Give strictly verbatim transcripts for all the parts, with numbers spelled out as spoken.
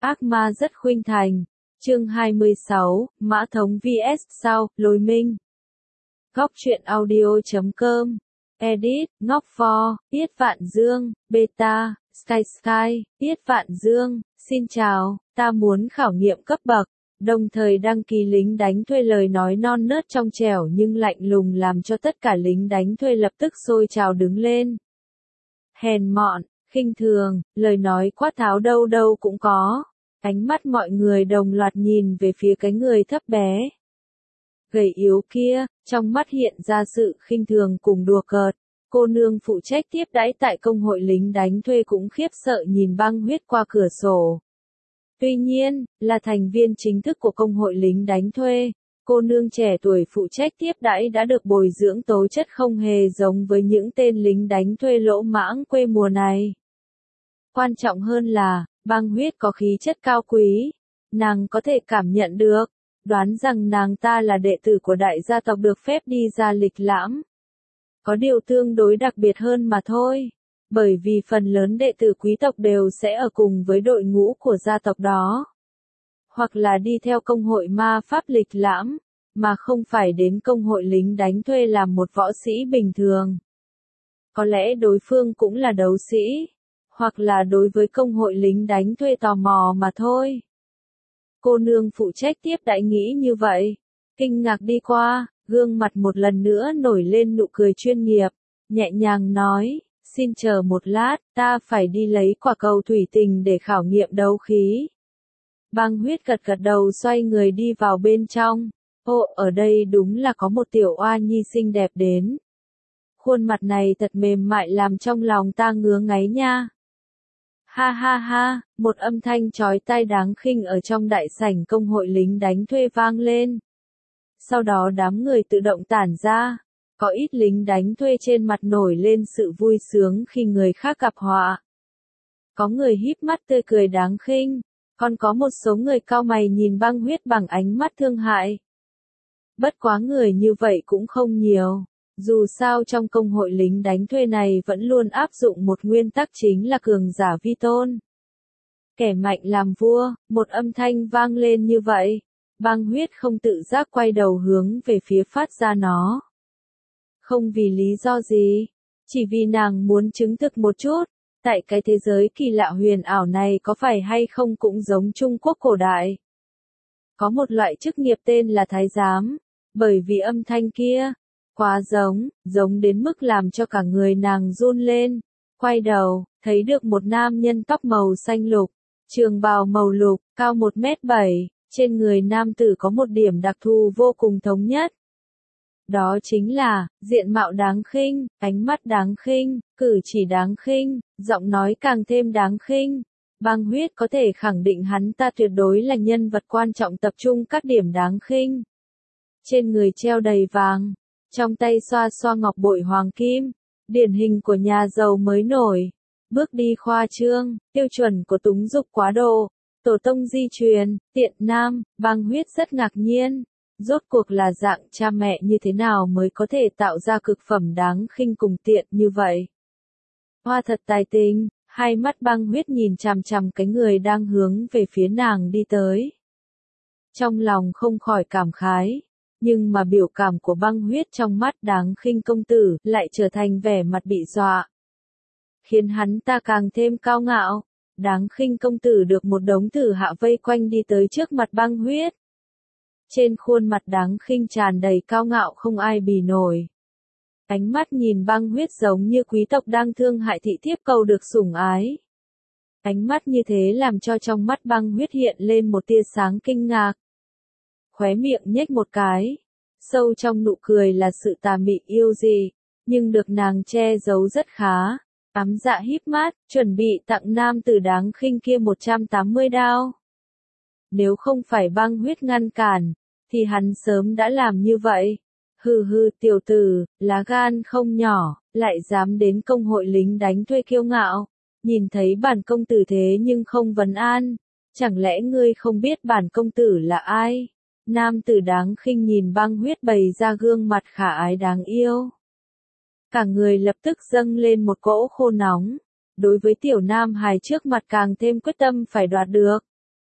Ác ma rất khuynh thành. Chương hai mươi sáu, Mã Thống vs sao, Lôi Minh. Góc truyện audio chấm com. Edit, Ngọc Pho, Tiết Vạn Dương, Beta, Sky Sky, Tiết Vạn Dương, xin chào, ta muốn khảo nghiệm cấp bậc, đồng thời đăng ký lính đánh thuê. Lời nói non nớt trong trẻo nhưng lạnh lùng làm cho tất cả lính đánh thuê lập tức sôi trào đứng lên. Hèn mọn, khinh thường, lời nói quát tháo đâu đâu cũng có. Ánh mắt mọi người đồng loạt nhìn về phía cái người thấp bé, gầy yếu kia, trong mắt hiện ra sự khinh thường cùng đùa cợt. Cô nương phụ trách tiếp đãi tại công hội lính đánh thuê cũng khiếp sợ nhìn Băng Huyết qua cửa sổ. Tuy nhiên, là thành viên chính thức của công hội lính đánh thuê, cô nương trẻ tuổi phụ trách tiếp đãi đã được bồi dưỡng tố chất không hề giống với những tên lính đánh thuê lỗ mãng quê mùa này. Quan trọng hơn là, Băng Huyết có khí chất cao quý, nàng có thể cảm nhận được, đoán rằng nàng ta là đệ tử của đại gia tộc được phép đi ra lịch lãm. Có điều tương đối đặc biệt hơn mà thôi, bởi vì phần lớn đệ tử quý tộc đều sẽ ở cùng với đội ngũ của gia tộc đó, hoặc là đi theo công hội ma pháp lịch lãm, mà không phải đến công hội lính đánh thuê làm một võ sĩ bình thường. Có lẽ đối phương cũng là đấu sĩ, hoặc là đối với công hội lính đánh thuê tò mò mà thôi. Cô nương phụ trách tiếp đãi nghĩ như vậy, kinh ngạc đi qua, gương mặt một lần nữa nổi lên nụ cười chuyên nghiệp, nhẹ nhàng nói, xin chờ một lát, ta phải đi lấy quả cầu thủy tinh để khảo nghiệm đấu khí. Băng Huyết gật gật đầu xoay người đi vào bên trong. Ồ, ở đây đúng là có một tiểu oa nhi xinh đẹp đến. Khuôn mặt này thật mềm mại làm trong lòng ta ngứa ngáy nha. Ha ha ha, một âm thanh chói tai đáng khinh ở trong đại sảnh công hội lính đánh thuê vang lên. Sau đó đám người tự động tản ra, có ít lính đánh thuê trên mặt nổi lên sự vui sướng khi người khác gặp họa. Có người híp mắt tươi cười đáng khinh, còn có một số người cau mày nhìn Băng Huyết bằng ánh mắt thương hại. Bất quá người như vậy cũng không nhiều. Dù sao trong công hội lính đánh thuê này vẫn luôn áp dụng một nguyên tắc chính là cường giả vi tôn. Kẻ mạnh làm vua, một âm thanh vang lên như vậy. Băng Huyết không tự giác quay đầu hướng về phía phát ra nó. Không vì lý do gì, chỉ vì nàng muốn chứng thực một chút, tại cái thế giới kỳ lạ huyền ảo này có phải hay không cũng giống Trung Quốc cổ đại. Có một loại chức nghiệp tên là thái giám, bởi vì âm thanh kia quá giống, giống đến mức làm cho cả người nàng run lên. Quay đầu, thấy được một nam nhân tóc màu xanh lục, trường bào màu lục, cao một mét bảy, trên người nam tử có một điểm đặc thù vô cùng thống nhất. Đó chính là, diện mạo đáng khinh, ánh mắt đáng khinh, cử chỉ đáng khinh, giọng nói càng thêm đáng khinh. Băng Huyết có thể khẳng định hắn ta tuyệt đối là nhân vật quan trọng tập trung các điểm đáng khinh. Trên người treo đầy vàng, trong tay xoa xoa ngọc bội hoàng kim, điển hình của nhà giàu mới nổi, bước đi khoa trương, tiêu chuẩn của túng dục quá độ, tổ tông di truyền, tiện nam. Băng Huyết rất ngạc nhiên, rốt cuộc là dạng cha mẹ như thế nào mới có thể tạo ra cực phẩm đáng khinh cùng tiện như vậy. Hoa thật tài tình, hai mắt Băng Huyết nhìn chằm chằm cái người đang hướng về phía nàng đi tới. Trong lòng không khỏi cảm khái. Nhưng mà biểu cảm của Băng Huyết trong mắt đáng khinh công tử lại trở thành vẻ mặt bị dọa, khiến hắn ta càng thêm cao ngạo. Đáng khinh công tử được một đống tử hạ vây quanh đi tới trước mặt Băng Huyết. Trên khuôn mặt đáng khinh tràn đầy cao ngạo không ai bì nổi. Ánh mắt nhìn Băng Huyết giống như quý tộc đang thương hại thị thiếp cầu được sủng ái. Ánh mắt như thế làm cho trong mắt Băng Huyết hiện lên một tia sáng kinh ngạc. Khóe miệng nhếch một cái, sâu trong nụ cười là sự tà mị yêu dị, nhưng được nàng che giấu rất khá. Ám Dạ híp mắt, chuẩn bị tặng nam tử đáng khinh kia một trăm tám mươi đao. Nếu không phải Băng Huyết ngăn cản, thì hắn sớm đã làm như vậy. Hừ hừ, tiểu tử, lá gan không nhỏ, lại dám đến công hội lính đánh thuê kiêu ngạo. Nhìn thấy bản công tử thế nhưng không vấn an, chẳng lẽ ngươi không biết bản công tử là ai? Nam tử đáng khinh nhìn Băng Huyết bày ra gương mặt khả ái đáng yêu. Cả người lập tức dâng lên một cỗ khô nóng. Đối với tiểu nam hài trước mặt càng thêm quyết tâm phải đoạt được.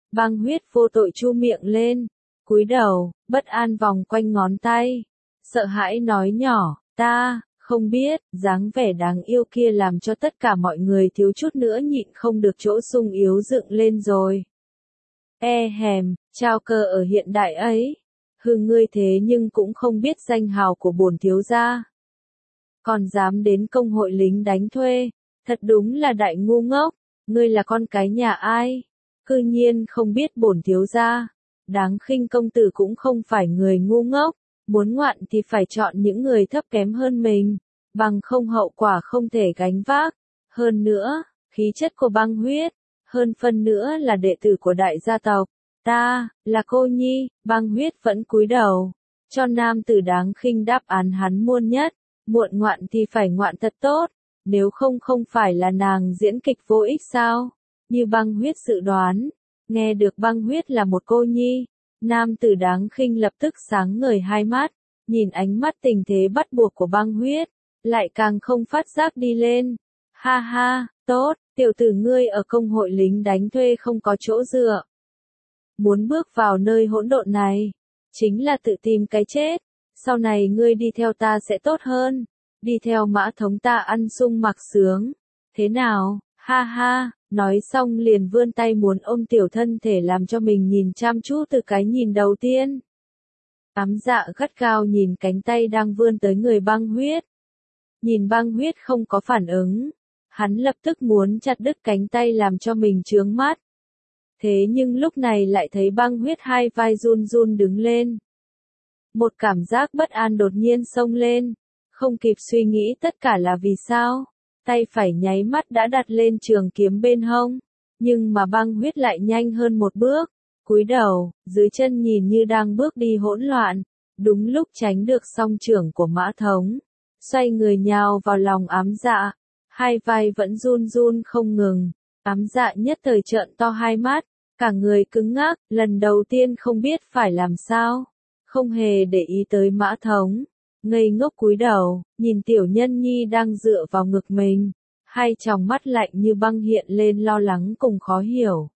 Băng Huyết vô tội chu miệng lên, cúi đầu, bất an vòng quanh ngón tay, sợ hãi nói nhỏ, ta, không biết, dáng vẻ đáng yêu kia làm cho tất cả mọi người thiếu chút nữa nhịn không được chỗ sung yếu dựng lên rồi. E hèm, trao cơ ở hiện đại ấy, hừ ngươi thế nhưng cũng không biết danh hào của bổn thiếu gia. Còn dám đến công hội lính đánh thuê, thật đúng là đại ngu ngốc, ngươi là con cái nhà ai? Cư nhiên không biết bổn thiếu gia. Đáng khinh công tử cũng không phải người ngu ngốc, muốn ngoạn thì phải chọn những người thấp kém hơn mình, bằng không hậu quả không thể gánh vác. Hơn nữa, khí chất của Băng Huyết, hơn phân nữa là đệ tử của đại gia tộc. Ta, là cô nhi, Băng Huyết vẫn cúi đầu, cho nam tử đáng khinh đáp án hắn muôn nhất, muộn ngoạn thì phải ngoạn thật tốt, nếu không không phải là nàng diễn kịch vô ích sao? Như Băng Huyết dự đoán, nghe được Băng Huyết là một cô nhi, nam tử đáng khinh lập tức sáng ngời hai mắt, nhìn ánh mắt tình thế bắt buộc của Băng Huyết, lại càng không phát giác đi lên. Ha ha, tốt, tiểu tử ngươi ở công hội lính đánh thuê không có chỗ dựa. Muốn bước vào nơi hỗn độn này, chính là tự tìm cái chết, sau này ngươi đi theo ta sẽ tốt hơn, đi theo Mã Thống ta ăn sung mặc sướng. Thế nào, ha ha, nói xong liền vươn tay muốn ôm tiểu thân thể làm cho mình nhìn chăm chú từ cái nhìn đầu tiên. Ám Dạ gắt gao nhìn cánh tay đang vươn tới người Băng Huyết. Nhìn Băng Huyết không có phản ứng, hắn lập tức muốn chặt đứt cánh tay làm cho mình chướng mắt. Thế nhưng lúc này lại thấy Băng Huyết hai vai run run đứng lên. Một cảm giác bất an đột nhiên xông lên, không kịp suy nghĩ tất cả là vì sao, tay phải nháy mắt đã đặt lên trường kiếm bên hông, nhưng mà Băng Huyết lại nhanh hơn một bước, cúi đầu, dưới chân nhìn như đang bước đi hỗn loạn, đúng lúc tránh được song trưởng của Mã Thống, xoay người nhào vào lòng Ám Dạ, hai vai vẫn run run không ngừng, Ám Dạ nhất thời trợn to hai mắt, cả người cứng ngắc, lần đầu tiên không biết phải làm sao, không hề để ý tới Mã Thống, ngây ngốc cúi đầu, nhìn tiểu nhân nhi đang dựa vào ngực mình, hai tròng mắt lạnh như băng hiện lên lo lắng cùng khó hiểu.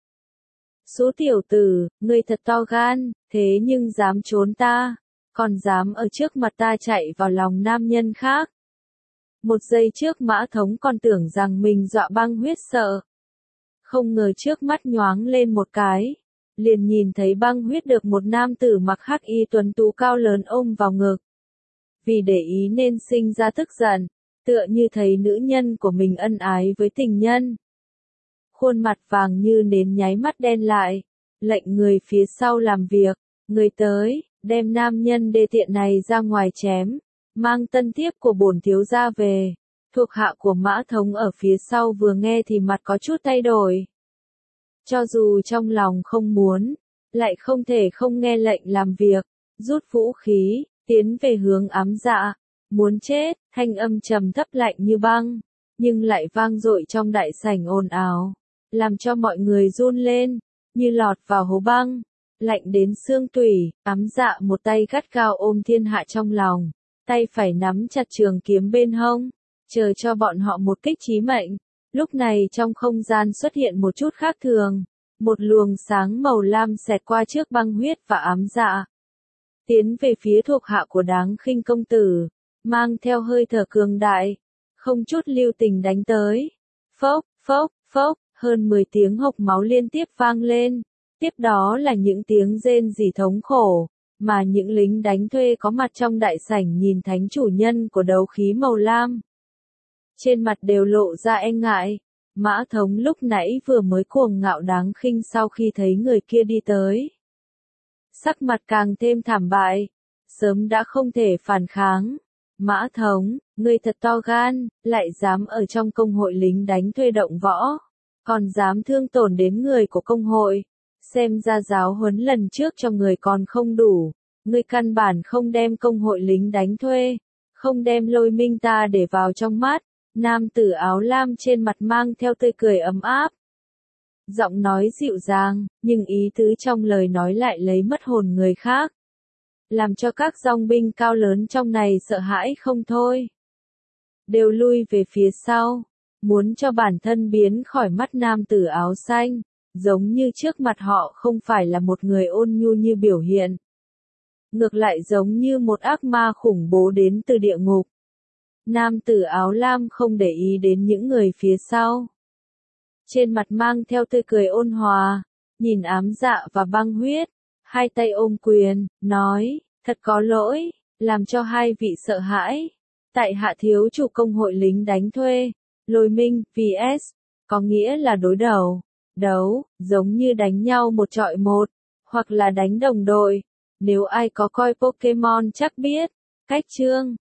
Số tiểu tử, ngươi thật to gan, thế nhưng dám trốn ta, còn dám ở trước mặt ta chạy vào lòng nam nhân khác. Một giây trước Mã Thống còn tưởng rằng mình dọa Băng Huyết sợ. Không ngờ trước mắt nhoáng lên một cái, liền nhìn thấy Băng Huyết được một nam tử mặc hắc y tuấn tú cao lớn ôm vào ngực. Vì để ý nên sinh ra tức giận, tựa như thấy nữ nhân của mình ân ái với tình nhân. Khuôn mặt vàng như nến nháy mắt đen lại, lệnh người phía sau làm việc, người tới, đem nam nhân đê tiện này ra ngoài chém, mang tân thiếp của bổn thiếu gia về. Thuộc hạ của Mã Thống ở phía sau vừa nghe thì mặt có chút thay đổi. Cho dù trong lòng không muốn, lại không thể không nghe lệnh làm việc, rút vũ khí, tiến về hướng Ám Dạ, muốn chết, thanh âm trầm thấp lạnh như băng, nhưng lại vang dội trong đại sảnh ồn ào, làm cho mọi người run lên, như lọt vào hố băng, lạnh đến xương tủy. Ám Dạ một tay gắt gao ôm thiên hạ trong lòng, tay phải nắm chặt trường kiếm bên hông, chờ cho bọn họ một kích chí mệnh. Lúc này trong không gian xuất hiện một chút khác thường, một luồng sáng màu lam xẹt qua trước Băng Huyết và Ám Dạ, tiến về phía thuộc hạ của đáng khinh công tử, mang theo hơi thở cường đại, không chút lưu tình đánh tới. Phốc, phốc, phốc, hơn mười tiếng hộc máu liên tiếp vang lên, tiếp đó là những tiếng rên rỉ thống khổ, mà những lính đánh thuê có mặt trong đại sảnh nhìn thánh chủ nhân của đấu khí màu lam. Trên mặt đều lộ ra e ngại, Mã Thống lúc nãy vừa mới cuồng ngạo đáng khinh sau khi thấy người kia đi tới. Sắc mặt càng thêm thảm bại, sớm đã không thể phản kháng. Mã Thống, ngươi thật to gan, lại dám ở trong công hội lính đánh thuê động võ, còn dám thương tổn đến người của công hội, xem ra giáo huấn lần trước cho người còn không đủ, ngươi căn bản không đem công hội lính đánh thuê, không đem Lôi Minh ta để vào trong mắt. Nam tử áo lam trên mặt mang theo tươi cười ấm áp. Giọng nói dịu dàng, nhưng ý tứ trong lời nói lại lấy mất hồn người khác. Làm cho các dòng binh cao lớn trong này sợ hãi không thôi. Đều lui về phía sau, muốn cho bản thân biến khỏi mắt nam tử áo xanh. giống như trước mặt họ không phải là một người ôn nhu như biểu hiện. Ngược lại giống như một ác ma khủng bố đến từ địa ngục. Nam tử áo lam không để ý đến những người phía sau. Trên mặt mang theo tươi cười ôn hòa, nhìn ám dạ và băng huyết, hai tay ôm quyền, nói, thật có lỗi, làm cho hai vị sợ hãi. Tại hạ thiếu chủ công hội lính đánh thuê, Lôi Minh, vs, có nghĩa là đối đầu, đấu, giống như đánh nhau một trọi một, hoặc là đánh đồng đội. Nếu ai có coi Pokemon chắc biết, cách chương